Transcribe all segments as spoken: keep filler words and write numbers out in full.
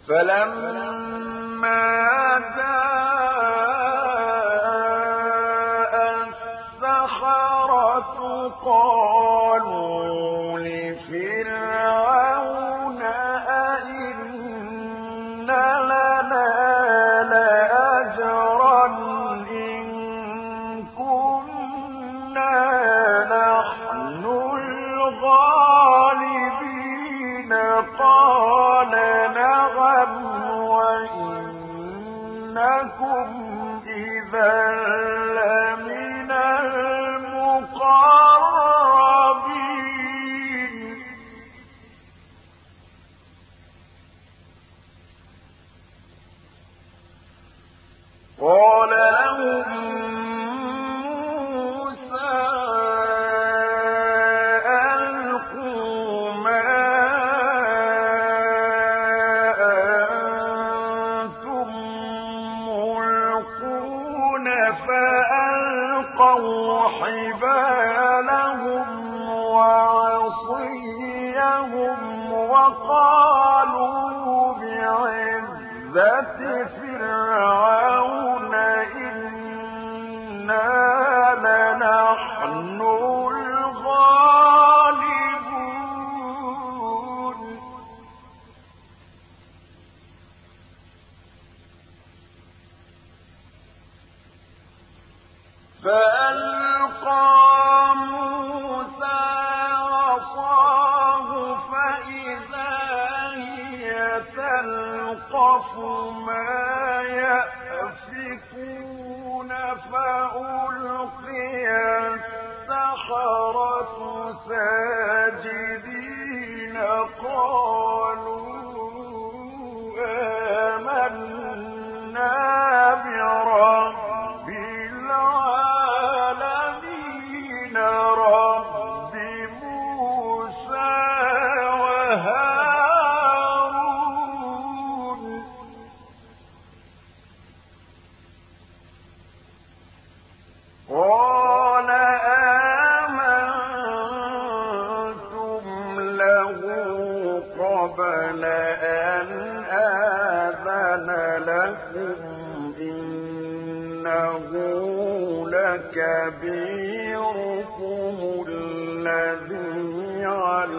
فلما جاء السحرة قالوا لفرعون أئن لنا لأجرا إن كنا نحن الغالبين قال نعم وإنكم إذا لمن المقربين قال لهم موسى ألقوا ما أنتم ملقون فألقوا حبالهم وعصيهم وقالوا بعزة فرعون إنا لنحن الغالبون فألقى موسى عصاه فإذا هي تلقف ما يأفكون فألقي السحرة ساجدين قالوا آمنا برب العالمين رب موسى وهارون قال آمنتم له قبل أن آذن لكم إنه لكبيركم الذي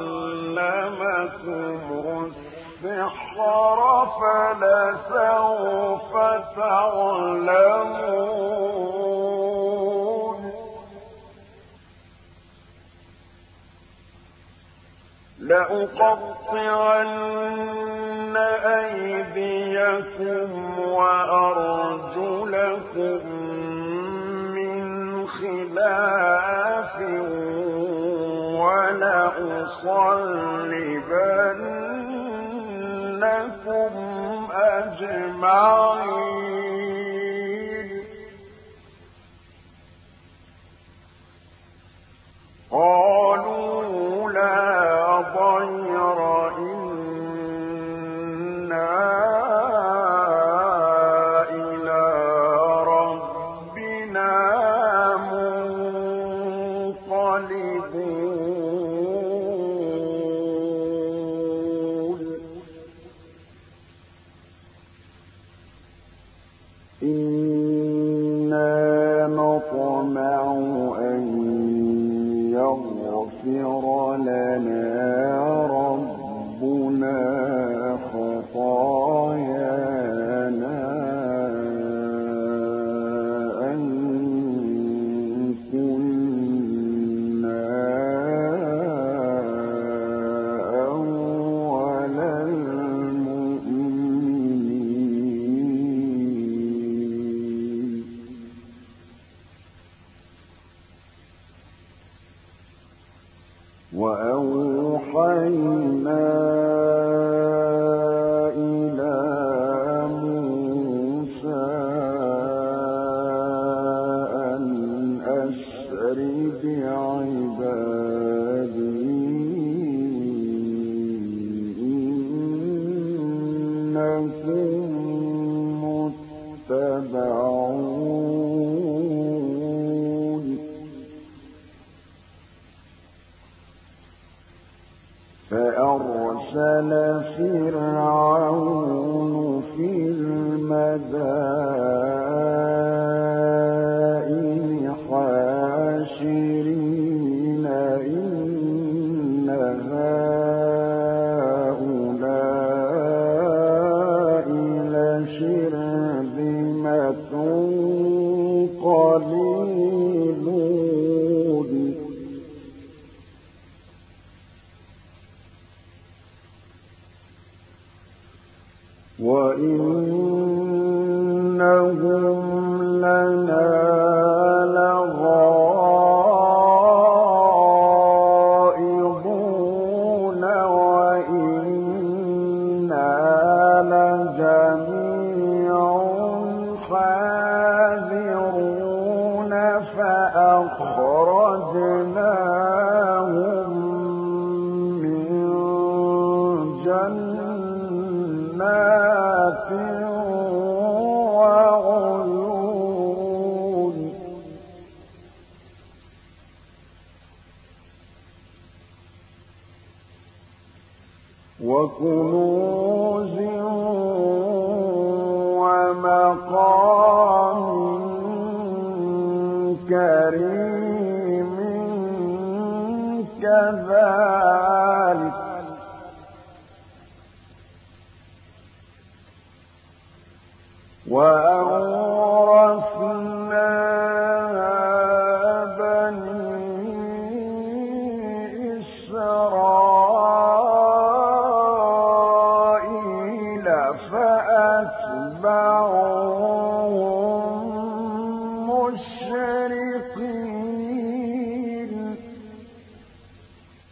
علمكم السحر فلسوف تعلمون لأقطعن أيديكم وأرجلكم من خلاف ولأصلبنكم أجمعين قالوا لا ضير إنا إلى ربنا منقلبون إنا نطمع أن يغفر لنا ربنا خطايانا أن كنا أول المؤمنين وأوحينا إلى موسى أن أسر بعبادي إنكم متبعون فأرسل فرعون وإنهم لنا لغائظون وإنا لجميع حاذرون فأخرجناهم من جنات وعيون وكنوز ومقام كريم كذلك وأ